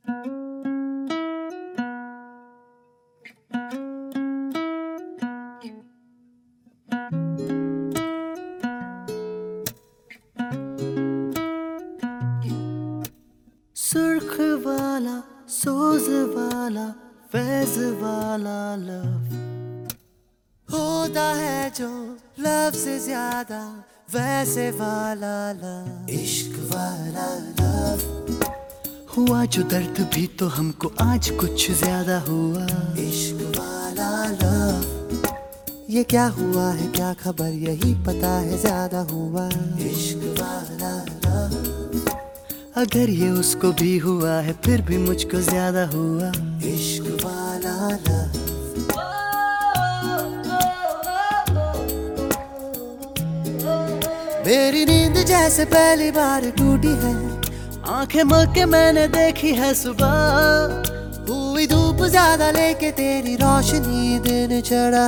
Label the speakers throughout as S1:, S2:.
S1: सुर्ख वाला, सोज वाला, फैज वाला लव होता है जो लव से ज्यादा वैसे वाला लव, इश्क वाला लव। हुआ जो दर्द भी तो हमको आज कुछ ज्यादा हुआ, इश्क वाला लव। ये क्या हुआ है क्या खबर यही पता है ज्यादा हुआ, इश्क वाला लव। अगर ये उसको भी हुआ है फिर भी मुझको ज्यादा हुआ, इश्क वाला लव। मेरी नींद जैसे पहली बार टूटी है, आंखें मल के मैंने देखी है सुबह। हुई धूप ज्यादा लेके तेरी रोशनी दिन चढ़ा,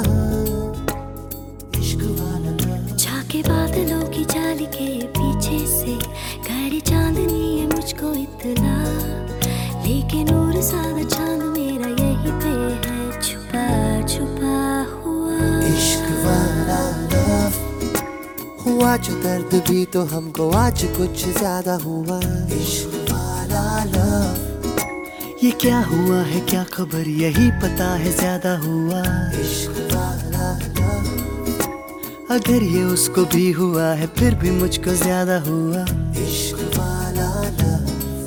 S1: इश्क वाला लव।
S2: झाके बादलों की जाली के पीछे से गहरी चांदनी है मुझको इतना, लेकिन नूर सादा चांद मेरा यही पे है छुपा छुपा हुआ,
S1: इश्क वाला लव। हुआ जो दर्द भी तो हमको आज कुछ ज्यादा हुआ, इश्क वाला लव। ये क्या हुआ है क्या खबर यही पता है ज्यादा हुआ, इश्क वाला लव। अगर ये उसको भी हुआ है फिर भी मुझको ज्यादा हुआ, इश्क वाला लव।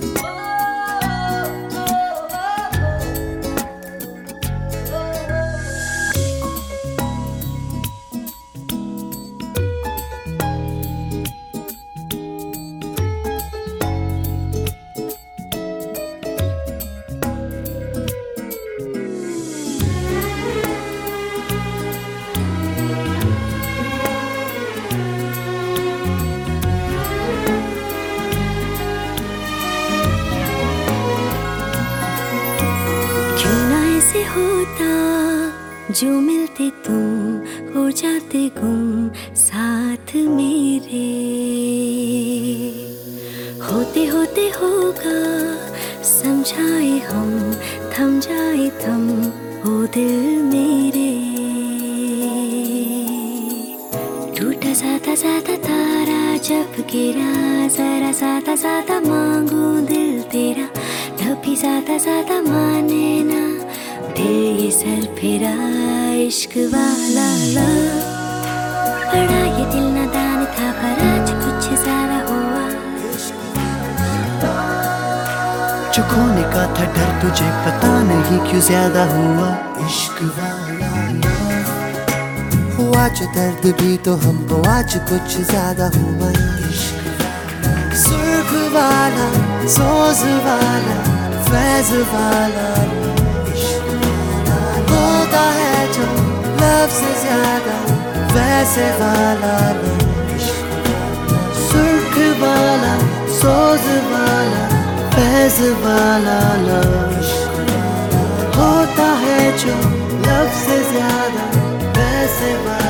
S2: ऐसे होता जो मिलते तुम हो जाते गुम साथ मेरे, होते होते होगा समझाए हम थम जाए थम ओ दिल मेरे। टूटा साता साता तारा जब गिरा, जरा साता साता मांगू दिल तेरा, तभी साता साता माने ना दिल ये सर फिरा, इश्क वाला लव। बड़ा ये दिल नादान था पर आज कुछ ज्यादा हुआ,
S1: जो खोने का था डर तुझे पता नहीं क्यों ज्यादा हुआ, इश्क वाला लव। हुआ जो दर्द भी तो हमको आज कुछ ज्यादा हुआ, इश्क वाला। सुर्ख वाला, सोज वाला, फैज वाला होता है जो लव से ज्यादा वैसे वाला लव, सुर्ख वाला, सोज वाला, फैज वाला लव होता है जो लव से ज्यादा वैसे वाला।